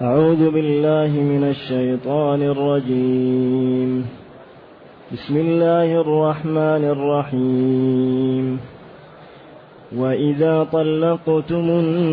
أعوذ بالله من الشيطان الرجيم. بسم الله الرحمن الرحيم. وإذا طلقتم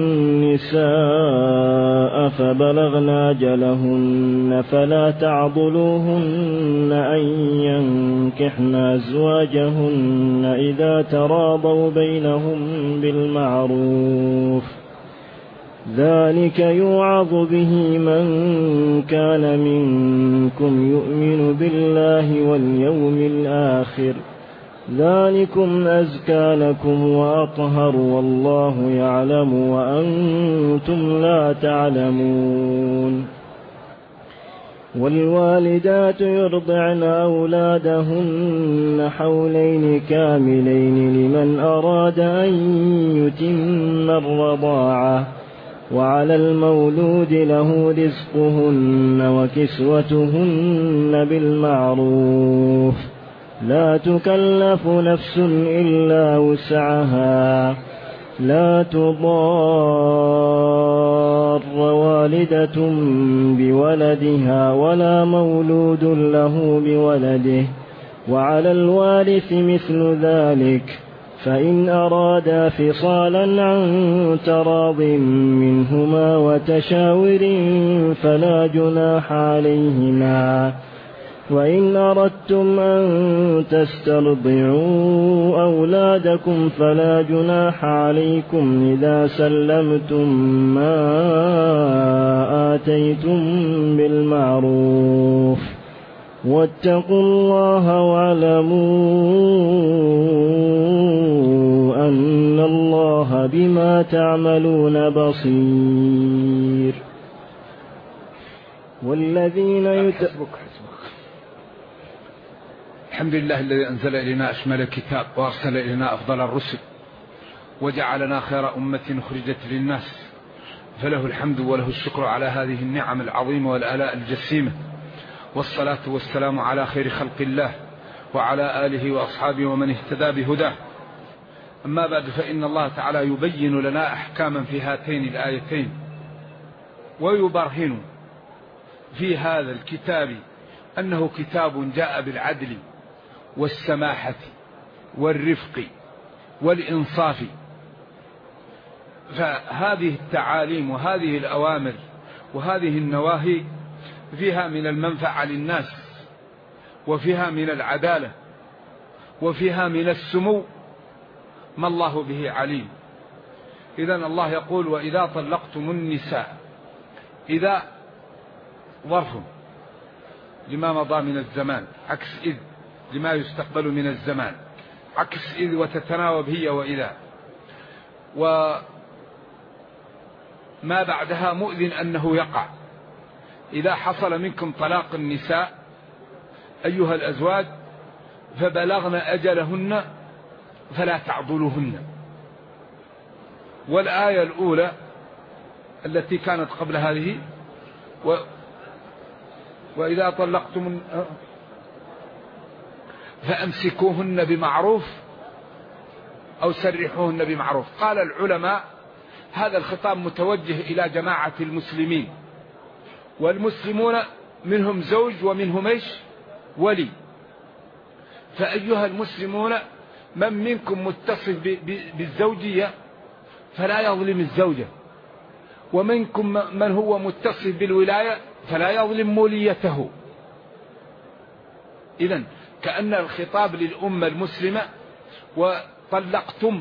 النساء فبلغن أجلهن فلا تعضلوهن أن ينكحن أزواجهن إذا تراضوا بينهم بالمعروف، ذلك يوعظ به من كان منكم يؤمن بالله واليوم الآخر، ذلكم أزكى لكم وأطهر والله يعلم وأنتم لا تعلمون. والوالدات يرضعن أولادهن حولين كاملين لمن أراد أن يتم الرضاعة، وعلى المولود له رزقهن وكسوتهن بالمعروف، لا تكلف نفس إلا وسعها، لا تضار والدة بولدها ولا مولود له بولده، وعلى الوارث مثل ذلك، فإن أرادا فصالا عن تراض منهما وتشاور فلا جناح عليهما. وإن أردتم أن تسترضعوا أولادكم فلا جناح عليكم إذا سلمتم ما آتيتم بالمعروف، واتقوا الله واعلموا أن الله بما تعملون بصير. والذين الحمد لله الذي أنزل إلينا أشمل الكتاب وأرسل إلينا أفضل الرسل وجعلنا خير أمة أخرجت للناس، فله الحمد وله الشكر على هذه النعم العظيمة والآلاء الجسيمة، والصلاة والسلام على خير خلق الله وعلى آله وأصحابه ومن اهتدى بهداه. أما بعد، فإن الله تعالى يبين لنا أحكاما في هاتين الآيتين، ويبرهن في هذا الكتاب أنه كتاب جاء بالعدل والسماحة والرفق والإنصاف. فهذه التعاليم وهذه الأوامر وهذه النواهي فيها من المنفعة للناس، وفيها من العدالة، وفيها من السمو ما الله به عليم. إذن الله يقول: وإذا طلقتم النساء. إذا ظرف لما مضى من الزمان، عكس إذ لما يستقبل من الزمان، عكس إذ وتتناوب هي وإذا، وما بعدها مؤذن أنه يقع. إذا حصل منكم طلاق النساء أيها الأزواج فبلغن أجلهن فلا تعضلوهن. والآية الأولى التي كانت قبل هذه: وإذا طلقتم فأمسكوهن بمعروف أو سرحوهن بمعروف. قال العلماء: هذا الخطاب متوجه إلى جماعة المسلمين، والمسلمون منهم زوج ومنهم ولي. فأيها المسلمون، من منكم متصف بالزوجية فلا يظلم الزوجة، ومنكم من هو متصف بالولاية فلا يظلم موليته. إذن كأن الخطاب للأمة المسلمة: وطلقتم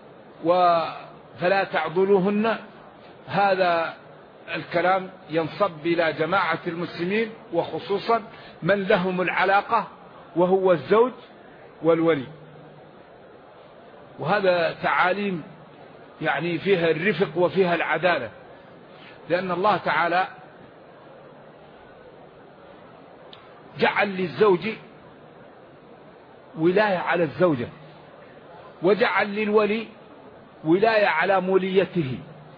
فلا تعضلوهن، هذا الكلام ينصب إلى جماعة المسلمين، وخصوصا من لهم العلاقة وهو الزوج والولي. وهذا تعاليم يعني فيها الرفق وفيها العدالة، لأن الله تعالى جعل للزوج ولاية على الزوجة، وجعل للولي ولاية على موليته،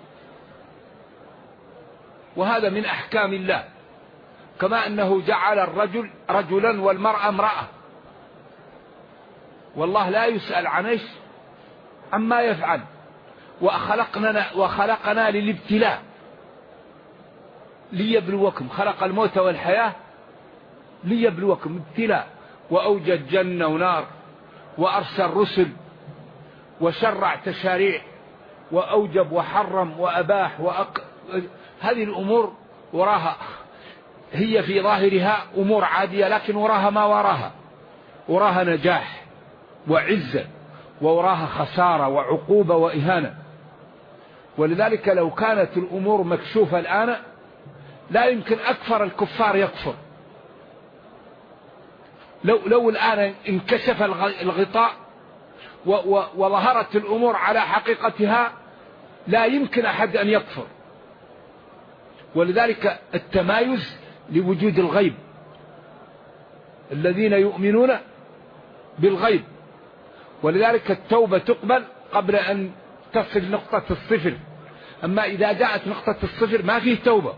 وهذا من أحكام الله. كما أنه جعل الرجل رجلا والمرأة امرأة، والله لا يسأل عما يفعل، وخلقنا للابتلاء، ليبلوكم، خلق الموت والحياة ليبلوكم، ابتلاء، وأوجد جنة ونار، وأرسل رسل، وشرع تشاريع، وأوجب وحرم وأباح هذه الأمور وراها، هي في ظاهرها أمور عادية، لكن وراها ما وراها نجاح وعزة، ووراها خسارة وعقوبة وإهانة. ولذلك لو كانت الأمور مكشوفة الآن لا يمكن أكثر الكفار يكفر. لو الآن انكشف الغطاء وظهرت الأمور على حقيقتها لا يمكن أحد أن يكفر. ولذلك التمايز لوجود الغيب، الذين يؤمنون بالغيب. ولذلك التوبة تقبل قبل أن تصل نقطة الصفر، أما إذا جاءت نقطة الصفر ما فيه توبة.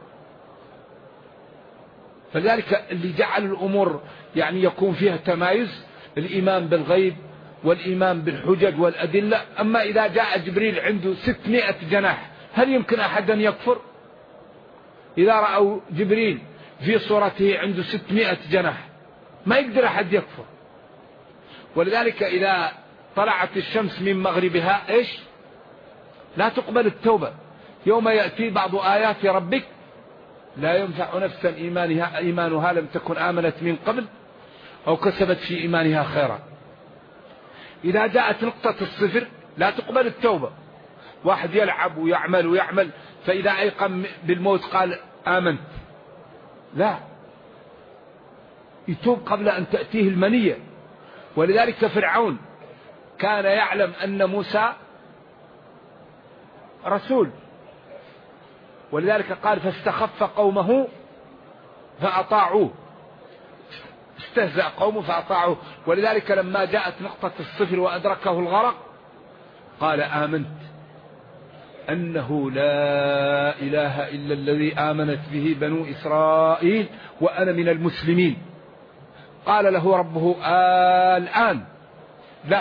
فلذلك اللي جعل الأمور يعني يكون فيها تمايز، الإيمان بالغيب والإيمان بالحجج والأدلة. أما إذا جاء جبريل عنده 600 جناح هل يمكن أحد أن يكفر؟ إذا رأوا جبريل في صورته عنده 600 جناح ما يقدر أحد يكفر. ولذلك إذا طلعت الشمس من مغربها إيش؟ لا تقبل التوبة. يوم يأتي بعض آيات ربك لا ينفع نفسا إيمانها لم تكن آمنت من قبل أو كسبت في إيمانها خيرا. إذا جاءت نقطة الصفر لا تقبل التوبة. واحد يلعب ويعمل فإذا أيقن بالموت قال آمنت، لا، يتوب قبل أن تأتيه المنية. ولذلك فرعون كان يعلم أن موسى رسول، ولذلك قال فاستخف قومه فأطاعوه، استهزأ قومه فأطاعوه. ولذلك لما جاءت نقطة الصفر وأدركه الغرق قال آمنت أنه لا إله إلا الذي آمنت به بنو إسرائيل وأنا من المسلمين. قال له ربه الآن لا.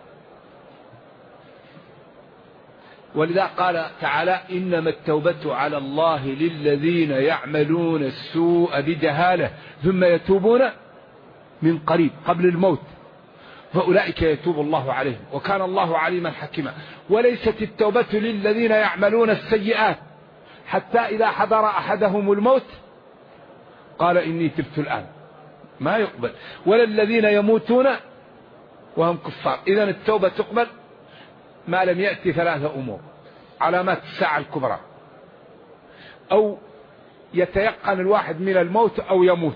ولذا قال تعالى إنما التوبة على الله للذين يعملون السوء بجهالة ثم يتوبون من قريب قبل الموت فأولئك يتوب الله عليهم وكان الله عليما حكيما. وليست التوبة للذين يعملون السيئات حتى إذا حضر أحدهم الموت قال إني تبت الآن، ما يقبل. ولا الذين يموتون وهم كفار. إذن التوبة تقبل ما لم يأتي 3 أمور: علامات الساعة الكبرى، أو يتيقن الواحد من الموت أو يموت.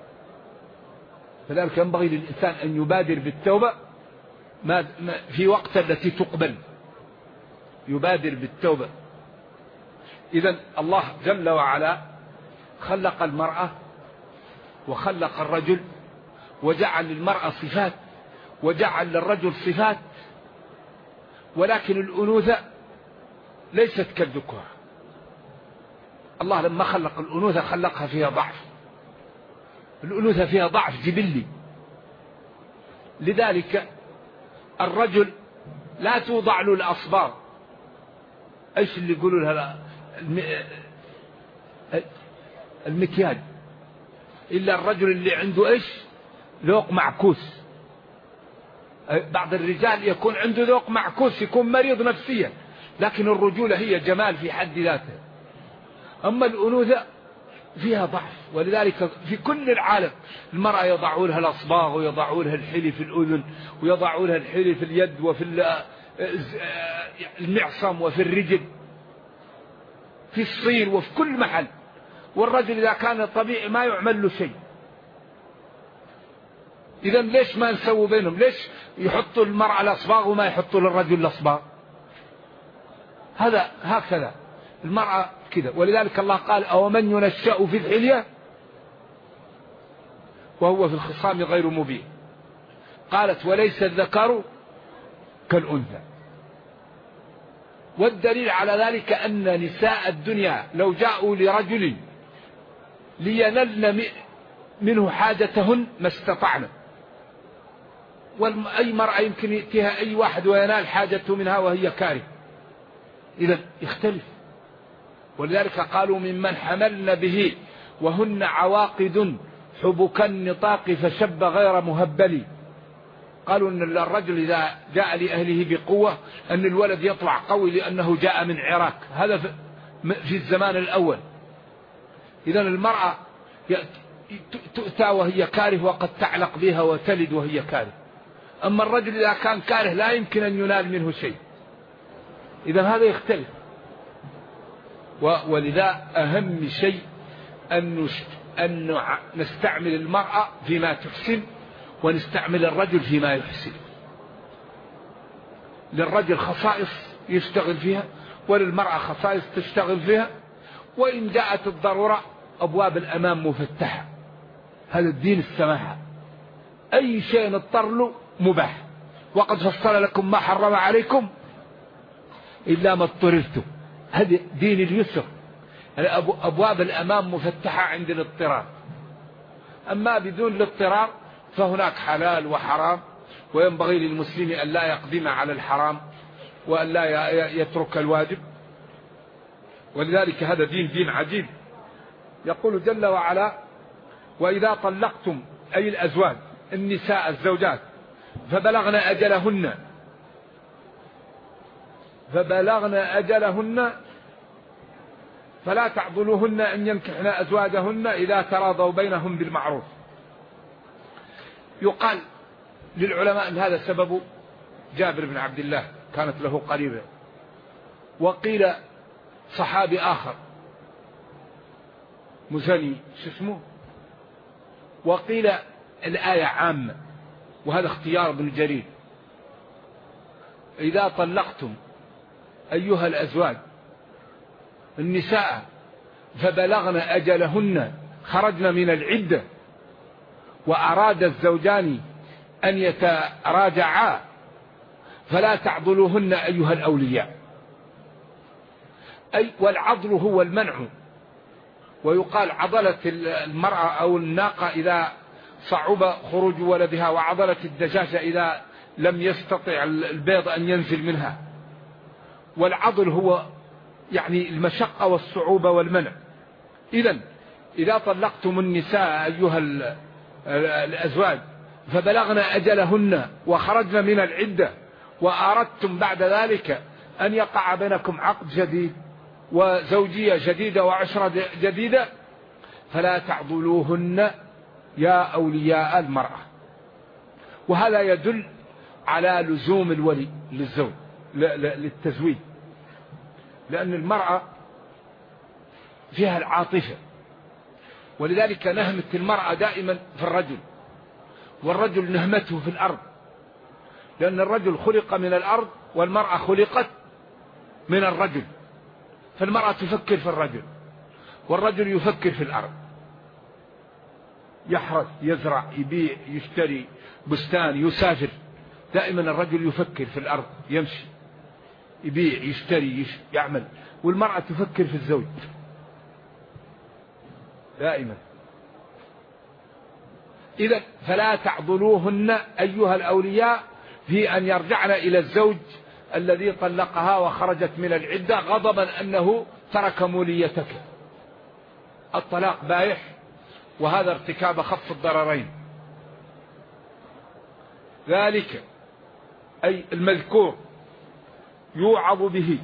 فذلك ينبغي للإنسان أن يبادر بالتوبة في وقت التي تقبل، يبادر بالتوبة. إذن الله جل وعلا خلق المرأة وخلق الرجل وجعل للمرأة صفات وجعل للرجل صفات، ولكن الأنوثة ليست كالذكور. الله لما خلق الأنوثة خلقها فيها ضعف، الأنوثة فيها ضعف جبلي. لذلك الرجل لا توضع له الأصبار، ايش اللي يقولوا لها المكياج، إلا الرجل اللي عنده ايش ذوق معكوس. بعض الرجال يكون عنده ذوق معكوس، يكون مريض نفسيا، لكن الرجولة هي جمال في حد ذاته. أما الأنوثة فيها ضعف. ولذلك في كل العالم المرأة يضعوا لها الأصباغ ويضعوا لها الحلي في الأذن ويضعوا لها الحلي في اليد وفي المعصم وفي الرجل في الصير وفي كل محل. والرجل إذا كان طبيعي ما يعمل له شيء. إذن ليش ما نسوي بينهم؟ ليش يحطوا المرأة الأصباغ وما يحطوا للرجل الأصباغ؟ هذا هكذا المرأة كذا. ولذلك الله قال أو من ينشأ في الحلية وهو في الخصام غير مبين. قالت وليس الذكر كالأنثى. والدليل على ذلك أن نساء الدنيا لو جاءوا لرجل لينلن منه حاجتهن ما استطعنا. وأي مرأة يمكن يأتيها أي واحد وينال حاجته منها وهي كاره. إذن يختلف. ولذلك قالوا ممن حملن به وهن عواقد حبك النطاق فشب غير مهبل. قالوا أن الرجل إذا جاء لأهله بقوة أن الولد يطلع قوي لأنه جاء من عراك، هذا في الزمان الأول. إذن المرأة تؤتى وهي كاره وقد تعلق بها وتلد وهي كاره، أما الرجل إذا كان كاره لا يمكن أن ينال منه شيء، إذن هذا يختلف. ولذا أهم شيء أن نستعمل المرأة فيما تحسن ونستعمل الرجل فيما يحسن. للرجل خصائص يشتغل فيها وللمرأة خصائص تشتغل فيها، وإن جاءت الضرورة أبواب الأمام مفتحة. هذا الدين السماحة، أي شيء اضطر له مباح. وقد فصل لكم ما حرم عليكم إلا ما اضطررتم. هذا دين اليسر، أبواب الأمام مفتحة عند الاضطرار. أما بدون الاضطرار فهناك حلال وحرام، وينبغي للمسلم أن لا يقدم على الحرام وأن لا يترك الواجب. ولذلك هذا دين عجيب. يقول جل وعلا: وإذا طلقتم أي الأزواج النساء الزوجات فبلغن أجلهن فلا تعضلوهن أن ينكحن أزواجهن إذا تراضوا بينهم بالمعروف. يقال للعلماء أن هذا سبب جابر بن عبد الله، كانت له قريبة. وقيل صحابي آخر مزني اسمه. وقيل الآية عامة، وهذا اختيار ابن جرير. إذا طلقتم أيها الأزواج النساء فبلغن أجلهن خرجن من العدة وأراد الزوجان أن يتراجعا فلا تعضلوهن أيها الأولياء. أي والعضل هو المنع. ويقال عضلة المرأة أو الناقة إذا صعب خروج ولدها، وعضلة الدجاجة إذا لم يستطع البيض أن ينزل منها. والعضل هو يعني المشقة والصعوبة والمنع. إذن إذا طلقتم النساء أيها الأزواج فبلغن أجلهن وخرجن من العدة وأردتم بعد ذلك أن يقع بينكم عقد جديد وزوجية جديدة وعشرة جديدة فلا تعضلوهن يا أولياء المرأة. وهذا يدل على لزوم الولي للزوج للتزويج، لأن المرأة فيها العاطفة، ولذلك نهمة المرأة دائما في الرجل، والرجل نهمته في الأرض، لأن الرجل خلق من الأرض والمرأة خلقت من الرجل. فالمرأة تفكر في الرجل والرجل يفكر في الأرض، يحرث يزرع يبيع يشتري بستان يسافر. دائما الرجل يفكر في الأرض، يمشي يبيع يشتري يعمل، والمرأة تفكر في الزوج دائما. إذا فلا تعضلوهن أيها الأولياء في أن يرجعن إلى الزوج الذي طلقها وخرجت من العدة غضبا أنه ترك موليتك. الطلاق بايح، وهذا ارتكاب خف الضررين. ذلك أي المذكور يوعظ به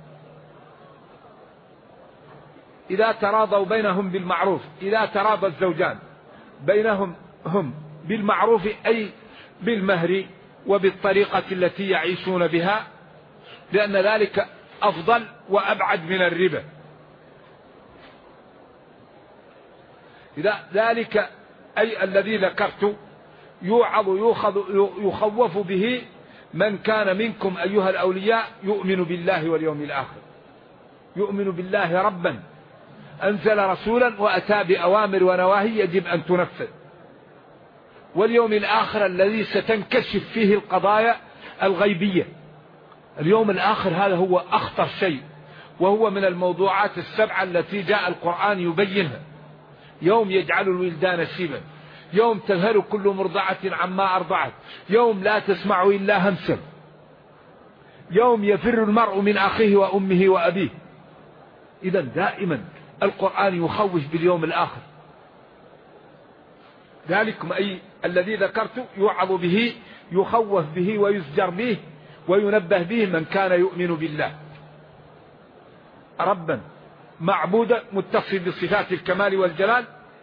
إذا تراضوا بينهم بالمعروف. إذا تراضى الزوجان بينهم هم بالمعروف أي بالمهر وبالطريقة التي يعيشون بها، لأن ذلك أفضل وأبعد من الربا. إذا ذلك أي الذي ذكرت يوعظ يخوف به من كان منكم أيها الأولياء يؤمن بالله واليوم الآخر، يؤمن بالله ربا أنزل رسولا وأتى بأوامر ونواهي يجب أن تنفذ، واليوم الآخر الذي ستنكشف فيه القضايا الغيبية. اليوم الآخر هذا هو أخطر شيء، وهو من الموضوعات السبعة التي جاء القرآن يبينها. يوم يجعل الولدان شيبا، يوم تذهل كل مرضعة عما أرضعت، يوم لا تسمع إلا همسا، يوم يفر المرء من أخيه وأمه وأبيه. إذا دائما القرآن يخوف باليوم الآخر. ذلكم أي الذي ذكرت يوعظ به، يخوف به ويزجر به وينبه به من كان يؤمن بالله ربا معبودا متصف بصفات الكمال والجلال،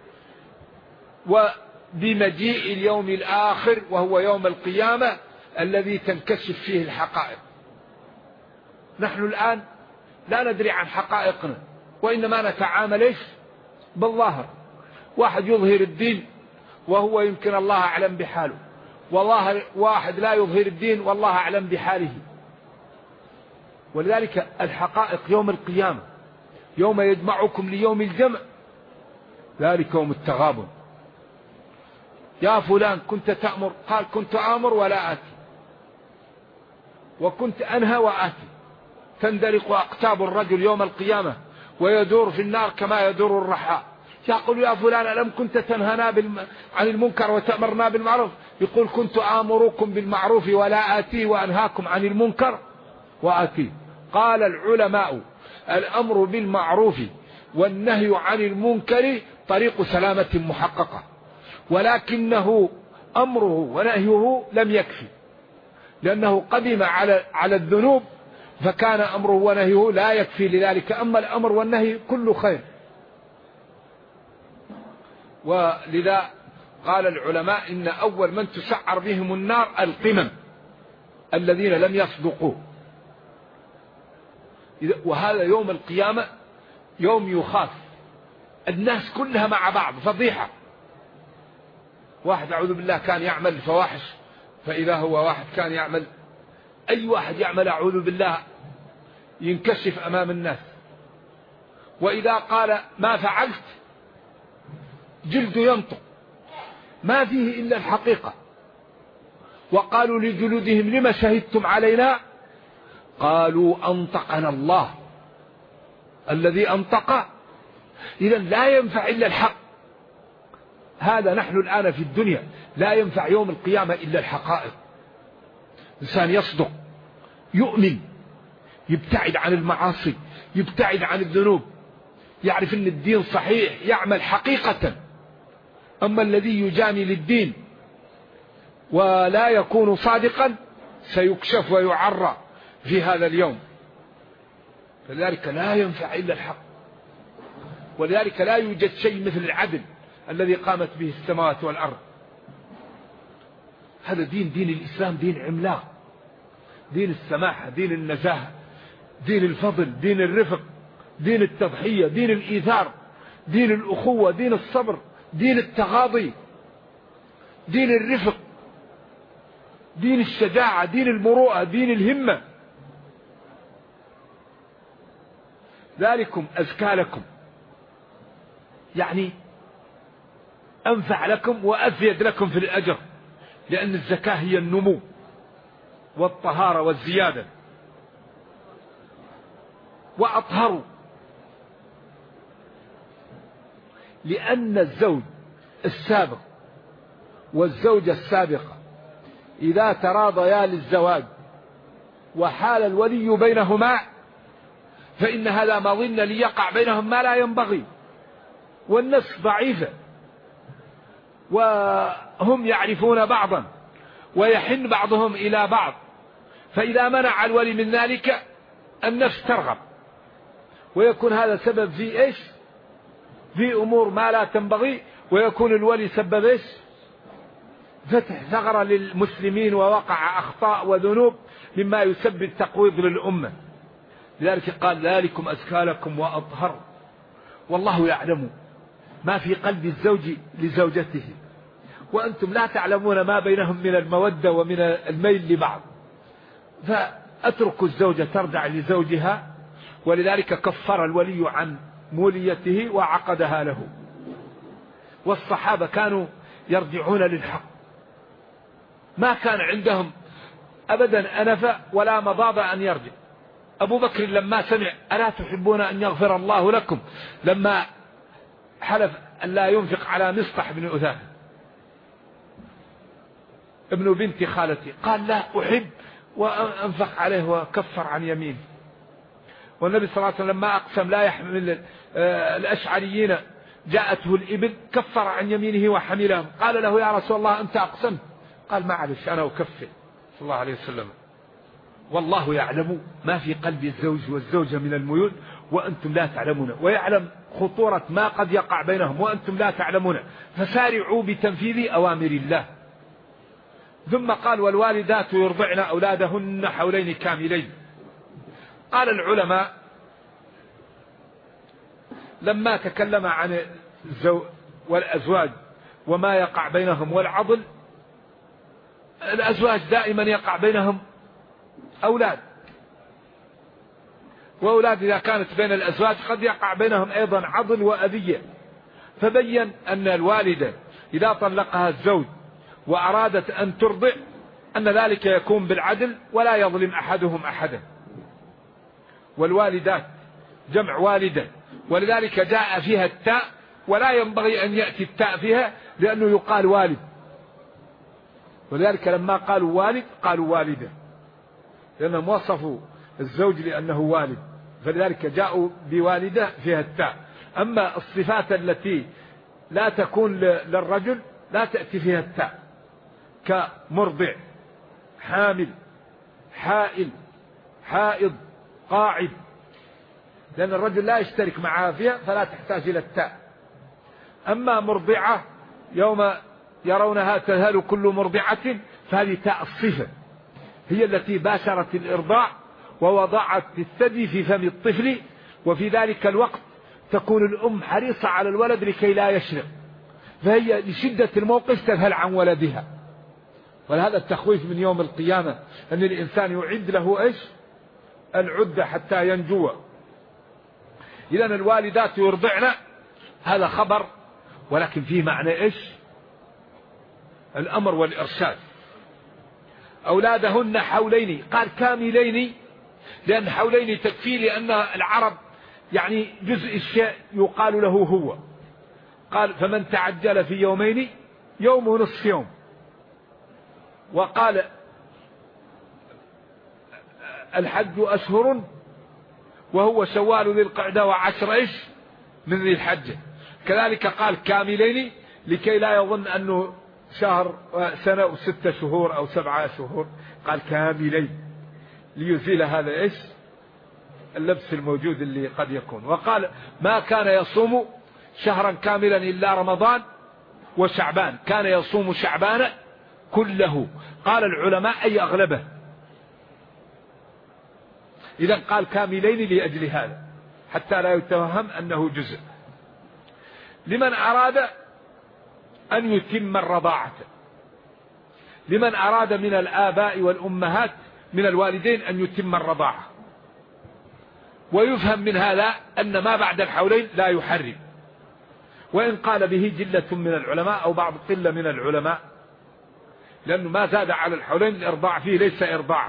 وبمجيء اليوم الآخر وهو يوم القيامة الذي تنكشف فيه الحقائق. نحن الآن لا ندري عن حقائقنا، وإنما نتعامل بالظاهر. واحد يظهر الدين وهو يمكن الله أعلم بحاله، واحد لا يظهر الدين والله أعلم بحاله. ولذلك الحقائق يوم القيامة، يوم يجمعكم ليوم الجمع، ذلك يوم التغابن. يا فلان كنت تأمر، قال كنت آمر ولا آتي، وكنت أنهى وآتي. تندلق أقتاب الرجل يوم القيامة ويدور في النار كما يدور الرحاء. يقول يا فلان ألم كنت تنهنا عن المنكر وتأمرنا بالمعروف؟ يقول كنت آمركم بالمعروف ولا آتي، وأنهاكم عن المنكر وآتي. قال العلماء الأمر بالمعروف والنهي عن المنكر طريق سلامة محققة، ولكنه أمره ونهيه لم يكفي، لأنه قدم على الذنوب فكان أمره ونهيه لا يكفي لذلك. أما الأمر والنهي كل خير. ولذا قال العلماء إن أول من تسعر بهم النار القمم الذين لم يصدقوا. وهذا يوم القيامة يوم يخاف، الناس كلها مع بعض فضيحة. واحد أعوذ بالله كان يعمل الفواحش، فإذا هو واحد كان يعمل، أي واحد يعمل أعوذ بالله ينكشف أمام الناس. وإذا قال ما فعلت جلد ينطق، ما فيه إلا الحقيقة. وقالوا لجلودهم لما شهدتم علينا؟ قالوا أنطقنا الله الذي أنطق. إذا لا ينفع إلا الحق. هذا نحن الآن في الدنيا، لا ينفع يوم القيامة إلا الحقائق. إنسان يصدق، يؤمن، يبتعد عن المعاصي، يبتعد عن الذنوب، يعرف أن الدين صحيح، يعمل حقيقة. أما الذي يجامل الدين ولا يكون صادقا سيكشف ويعرى في هذا اليوم. فلذلك لا ينفع إلا الحق. ولذلك لا يوجد شيء مثل العدل الذي قامت به السماوات والأرض. هذا دين الإسلام دين عملاق، دين السماحة، دين النزاهة، دين الفضل، دين الرفق، دين التضحية، دين الإيثار، دين الأخوة، دين الصبر، دين التغاضي، دين الرفق، دين الشجاعة، دين المروءة، دين الهمة. ذلكم أزكى لكم، يعني أنفع لكم وأزيد لكم في الأجر، لأن الزكاة هي النمو والطهارة والزيادة. وأطهروا، لأن الزوج السابق والزوجة السابقة إذا تراضيا للزواج وحال الولي بينهما فإن هذا مظن ليقع بينهم ما لا ينبغي، والنفس ضعيفة وهم يعرفون بعضا ويحن بعضهم إلى بعض، فإذا منع الولي من ذلك النفس ترغب، ويكون هذا سبب في إيش؟ في أمور ما لا تنبغي، ويكون الولي سبب إيش؟ فتح ثغرة للمسلمين ووقع أخطاء وذنوب مما يسبب تقويض للأمة. لذلك قال ذلكم أزكى لكم وأطهر، والله يعلم ما في قلب الزوج لزوجته وأنتم لا تعلمون ما بينهم من المودة ومن الميل لبعض. فأتركوا الزوجة ترجع لزوجها، ولذلك كفر الولي عن موليته وعقدها له. والصحابة كانوا يرجعون للحق، ما كان عندهم أبدا أنف ولا مضاض أن يرجع. أبو بكر لما سمع ألا تحبون أن يغفر الله لكم، لما حلف أن لا ينفق على مصطح بن أثاثة ابن بنت خالتي، قال لا أحب، وأنفق عليه وكفر عن يمينه. والنبي صلى الله عليه وسلم لما أقسم لا يحمل الأشعريين جاءته الإبل كفر عن يمينه وحملهم. قال له يا رسول الله أنت أقسمت؟ قال معلش أنا أكفر صلى الله عليه وسلم. والله يعلم ما في قلب الزوج والزوجة من الميول وأنتم لا تعلمون، ويعلم خطورة ما قد يقع بينهم وأنتم لا تعلمون، فسارعوا بتنفيذ أوامر الله. ثم قال والوالدات يرضعن أولادهن حولين كاملين. قال العلماء لما تكلم عن والأزواج وما يقع بينهم والعضل، الأزواج دائما يقع بينهم أولاد، وأولاد إذا كانت بين الأزواج قد يقع بينهم أيضا عضل وأذية. فبين أن الوالدة إذا طلقها الزوج وأرادت أن ترضع أن ذلك يكون بالعدل ولا يظلم أحدهم أحدا. والوالدات جمع والدة، ولذلك جاء فيها التاء، ولا ينبغي أن يأتي التاء فيها لأنه يقال والد، ولذلك لما قالوا والد قالوا والدة، لأنهم وصفوا الزوج لأنه والد، فلذلك جاءوا بوالدة فيها التاء. أما الصفات التي لا تكون للرجل لا تأتي فيها التاء، كمرضع، حامل، حائل، حائض، قاعد، لأن الرجل لا يشترك معها فيها فلا تحتاج إلى التاء. أما مرضعة يوم يرونها تذهل كل مرضعة فهذه تاء الصفة، هي التي باشرت الإرضاع ووضعت الثدي في فم الطفل، وفي ذلك الوقت تكون الأم حريصة على الولد لكي لا يشرق، فهي لشدة الموقف تذهل عن ولدها. ولهذا التخويف من يوم القيامة أن الإنسان يعد له إيش؟ العدة حتى ينجو. إذن الوالدات يرضعن هذا خبر، ولكن فيه معنى إيش؟ الأمر والإرشاد. أولادهن حولين، قال كاملين لأن حولين تكفي، لأن العرب يعني جزء الشيء يقال له هو. قال فمن تعجل في يومين يوم ونصف يوم. وقال الحج أشهر وهو شوال ذي القعدة وعشر إيش من ذي الحجة. كذلك قال كاملين لكي لا يظن أنه شهر سنة و6 شهور أو 7 شهور، قال كاملين ليزيل هذا إيش اللبس الموجود اللي قد يكون. وقال ما كان يصوم شهرا كاملا إلا رمضان وشعبان، كان يصوم شعبان كله. قال العلماء أي أغلبه. إذن قال كاملين لأجل هذا حتى لا يتوهم أنه جزء. لمن أراد أن يتم الرضاعة، لمن أراد من الآباء والأمهات من الوالدين أن يتم الرضاعة. ويفهم من هذا أن ما بعد الحولين لا يحرم، وإن قال به جلة من العلماء أو بعض قلة من العلماء، لأنه ما زاد على الحولين الإرضاع فيه ليس إرضاعا.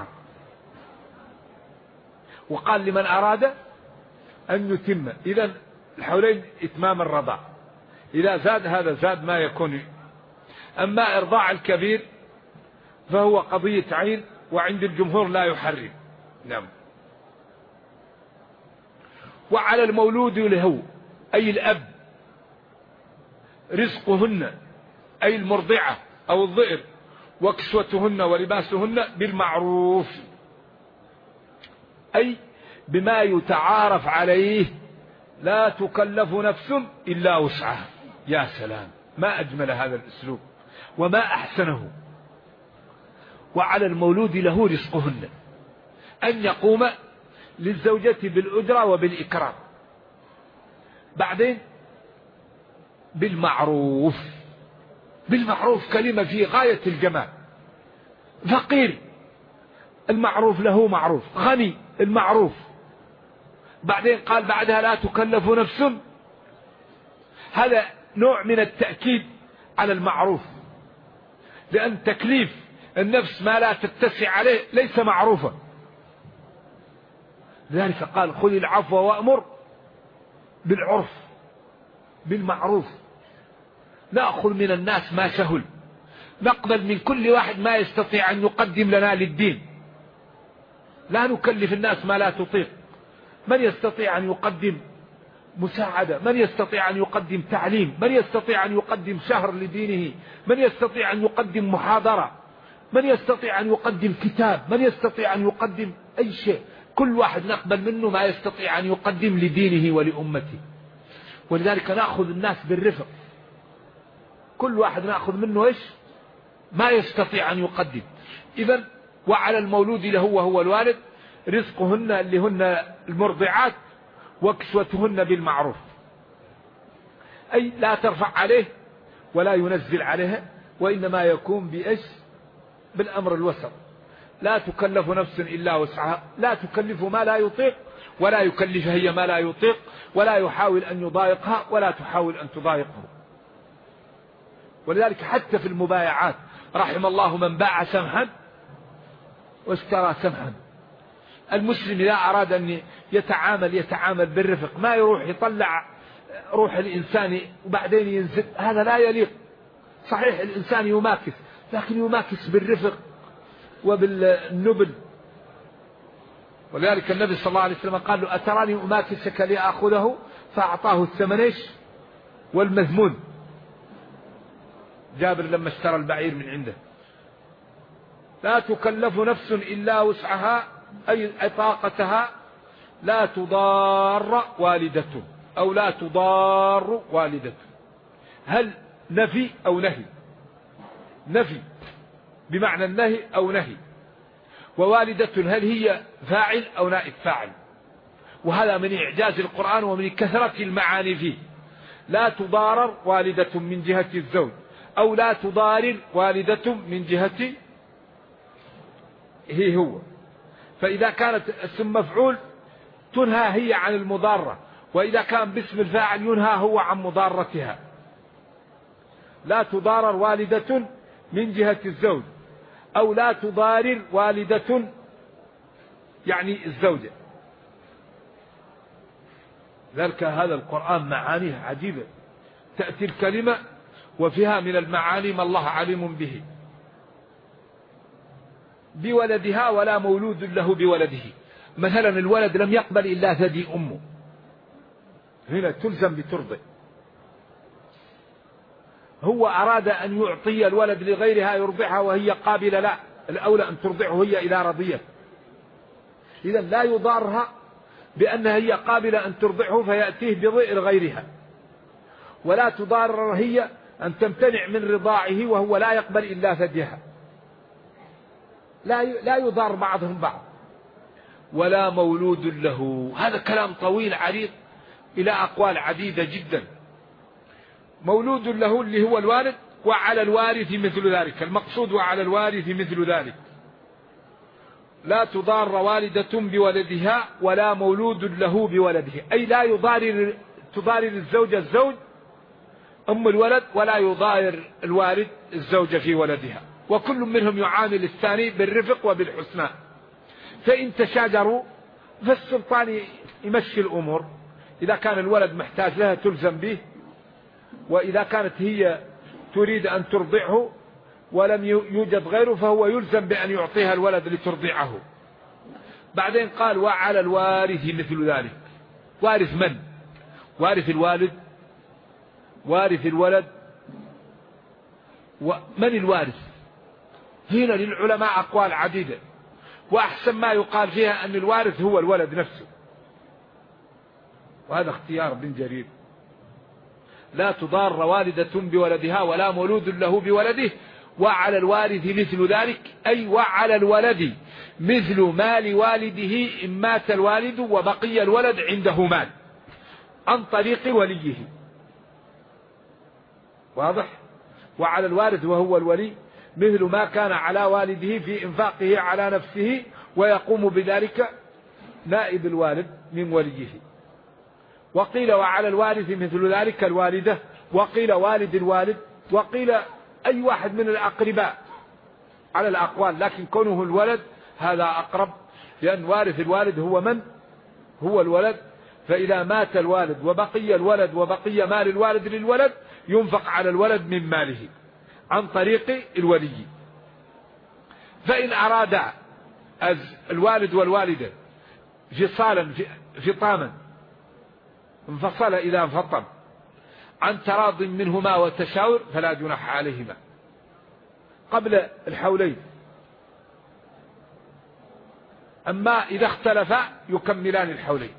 وقال لمن أراد أن يتم، إذن الحولين إتمام الرضاع، إذا زاد هذا زاد ما يكون. أما إرضاع الكبير فهو قضية عين، وعند الجمهور لا يحرم. نعم. وعلى المولود له أي الأب رزقهن أي المرضعة أو الضئر، وكسوتهن ولباسهن بالمعروف، أي بما يتعارف عليه، لا تكلف نفس إلا وسعها. يا سلام، ما أجمل هذا الأسلوب وما أحسنه. وعلى المولود له رزقهن أن يقوم للزوجة بالأجرة وبالإكرام. بعدين بالمعروف، بالمعروف كلمة في غاية الجمال. فقير المعروف له معروف، غني المعروف. بعدين قال بعدها لا تكلف نفس، هذا نوع من التأكيد على المعروف، لأن تكليف النفس ما لا تتسع عليه ليس معروفا. لذلك قال خذ العفو وأمر بالعرف بالمعروف. نأخذ من الناس ما سهل، نقبل من كل واحد ما يستطيع أن يقدم لنا للدين، لا نكلف الناس ما لا تطيق. من يستطيع أن يقدم مساعدة، من يستطيع أن يقدم تعليم، من يستطيع أن يقدم شهر لدينه، من يستطيع أن يقدم محاضرة، من يستطيع أن يقدم كتاب، من يستطيع أن يقدم أي شيء. كل واحد نقبل منه ما يستطيع أن يقدم لدينه ولأمته. ولذلك نأخذ الناس بالرفق، كل واحد نأخذ منه إيش ما يستطيع أن يقدم. إذن وعلى المولود له وهو الوالد رزقهن اللي هن المرضعات وكسوتهن بالمعروف، أي لا ترفع عليه ولا ينزل عليها، وإنما يكون بإيش بالأمر الوسط. لا تكلف نفس إلا وسعها، لا تكلف ما لا يطيق ولا يكلفها هي ما لا يطيق، ولا يحاول أن يضايقها ولا تحاول أن تضايقه. ولذلك حتى في المبايعات رحم الله من باع سمحا واشترى سمحا. المسلم إذا أراد أن يتعامل بالرفق، ما يروح يطلع روح الإنسان وبعدين ينزل، هذا لا يليق. صحيح الإنسان يماكس، لكن يماكس بالرفق وبالنبل. ولذلك النبي صلى الله عليه وسلم قال له أتراني أماكسك لأخذه، فأعطاه الثمن والمذمون. جابر لما اشترى البعير من عنده. لا تكلف نفس إلا وسعها، أي طاقتها. لا تضار والدة أو لا تضار والدة. هل نفي أو نهي؟ نفي بمعنى النهي أو نهي. ووالدة هل هي فاعل أو نائب فاعل؟ وهذا من إعجاز القرآن ومن كثرة المعاني فيه. لا تضارر والدة من جهة الزوج، أو لا تضارر والدة من جهة هو. فإذا كانت اسم مفعول تنهى هي عن المضارة، وإذا كان باسم الفاعل ينهى هو عن مضارتها. لا تضارر والدة من جهة الزوج، أو لا تضارر والدة يعني الزوجة. ذلك هذا القرآن معانيه عجيبة، تأتي الكلمة وفيها من المعاني ما الله عليم به. بولدها ولا مولود له بولده. مثلا الولد لم يقبل إلا ثدي أمه، هنا تلزم بترضع. هو أراد أن يعطي الولد لغيرها يرضعها وهي قابلة، لا، الأولى أن ترضعه هي إلى رضية. إذا لا يضارها بأنها هي قابلة أن ترضعه فيأتيه بضئ غيرها، ولا تضار هي أن تمتنع من رضاعه وهو لا يقبل إلا ثديها. لا يضار بعضهم بعض. ولا مولود له، هذا كلام طويل عريض إلى أقوال عديدة جدا. مولود له اللي هو الوالد، وعلى الوارث مثل ذلك. المقصود وعلى الوارث مثل ذلك. لا تضار والدة بولدها ولا مولود له بولده، أي لا تضارر الزوجة الزوج أم الولد، ولا يضارر الوالد الزوجة في ولدها، وكل منهم يعامل الثاني بالرفق وبالحسنى. فإن تشاجروا فالسلطان يمشي الأمور. إذا كان الولد محتاج لها تلزم به، وإذا كانت هي تريد أن ترضعه ولم يوجد غيره فهو يلزم بأن يعطيها الولد لترضعه. بعدين قال وعلى الوارث مثل ذلك. وارث من؟ وارث الوالد، وارث الولد. ومن الوارث؟ هنا للعلماء أقوال عديدة، وأحسن ما يقال فيها أن الوارث هو الولد نفسه، وهذا اختيار ابن جرير. لا تضار والدة بولدها ولا مولود له بولده وعلى الوارث مثل ذلك، أي وعلى الولد مثل مال والده إن مات الوالد وبقي الولد عنده مال عن طريق وليه. واضح؟ وعلى الوارث وهو الولي مثل ما كان على والده في إنفاقه على نفسه، ويقوم بذلك نائب الوالد من وليه. وقيل وعلى الوارث مثل ذلك الوالدة، وقيل والد الوالد، وقيل أي واحد من الأقرباء على الأقوال، لكن كونه الولد هذا أقرب، لأن وارث الوالد هو من؟ هو الولد. فإذا مات الوالد وبقي الولد وبقي مال الوالد للولد ينفق على الولد من ماله عن طريق الولي. فإن أراد الوالد والوالدة فصالا فطاما انفصل إذا انفطم عن تراض منهما وتشاور فلا جناح عليهما قبل الحولين. أما إذا اختلفا يكملان الحولين.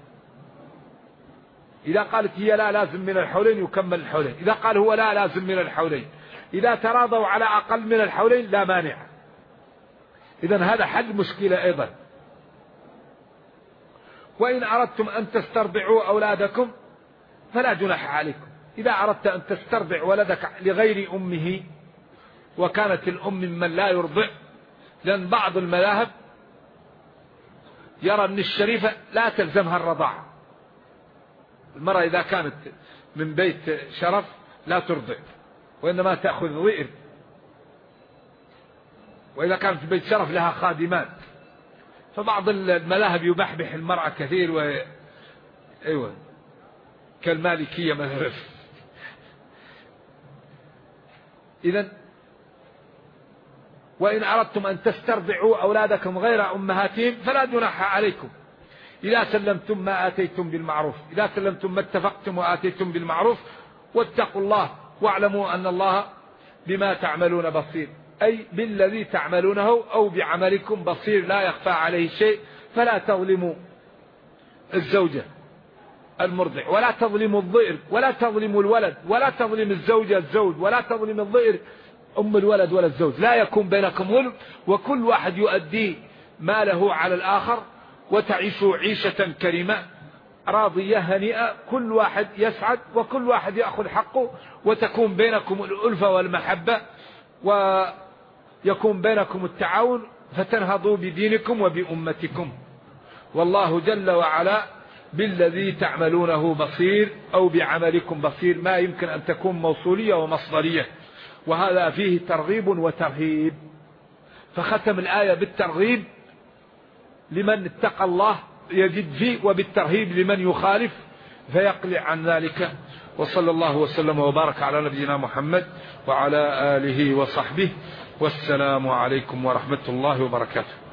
إذا قالت هي لا لازم من الحولين يكمل الحولين، إذا قال هو لا لازم من الحولين، إذا تراضوا على أقل من الحولين لا مانع. إذن هذا حل مشكلة أيضا. وإن أردتم أن تسترضعوا أولادكم فلا جناح عليكم. إذا أردت أن تسترضع ولدك لغير أمه وكانت الأم من لا يرضع، لأن بعض المذاهب يرى أن الشريفة لا تلزمها الرضاعة. المرأة إذا كانت من بيت شرف لا ترضع وإنما تأخذ ضئر، وإذا كانت في بيت شرف لها خادمان. فبعض المذاهب يبحبح المرأة كثير أيوة كالمالكية مثلا. إذن وإن أردتم أن تسترضعوا أولادكم غير أمهاتهم فلا جناح عليكم إذا سلمتم ما آتيتم بالمعروف، إذا سلمتم ما اتفقتم وآتيتم بالمعروف، واتقوا الله واعلموا أن الله بما تعملون بصير، أي بالذي تعملونه أو بعملكم بصير لا يخفى عليه شيء. فلا تظلموا الزوجة المرضع، ولا تظلموا الضئر، ولا تظلموا الولد، ولا تظلم الزوجة الزوج، ولا تظلم الضئر أم الولد ولا الزوج. لا يكون بينكم ظلم، وكل واحد يؤدي ماله على الآخر، وتعيشوا عيشة كريمة راضية هنيئة، كل واحد يسعد وكل واحد يأخذ حقه، وتكون بينكم الألفة والمحبة، ويكون بينكم التعاون، فتنهضوا بدينكم وبأمتكم. والله جل وعلا بالذي تعملونه بصير، أو بعملكم بصير، ما يمكن أن تكون موصولية ومصدرية، وهذا فيه ترغيب وترهيب. فختم الآية بالترغيب لمن اتقى الله يجد فيه، وبالترهيب لمن يخالف فيقلع عن ذلك. وصلى الله وسلم وبارك على نبينا محمد وعلى آله وصحبه، والسلام عليكم ورحمة الله وبركاته.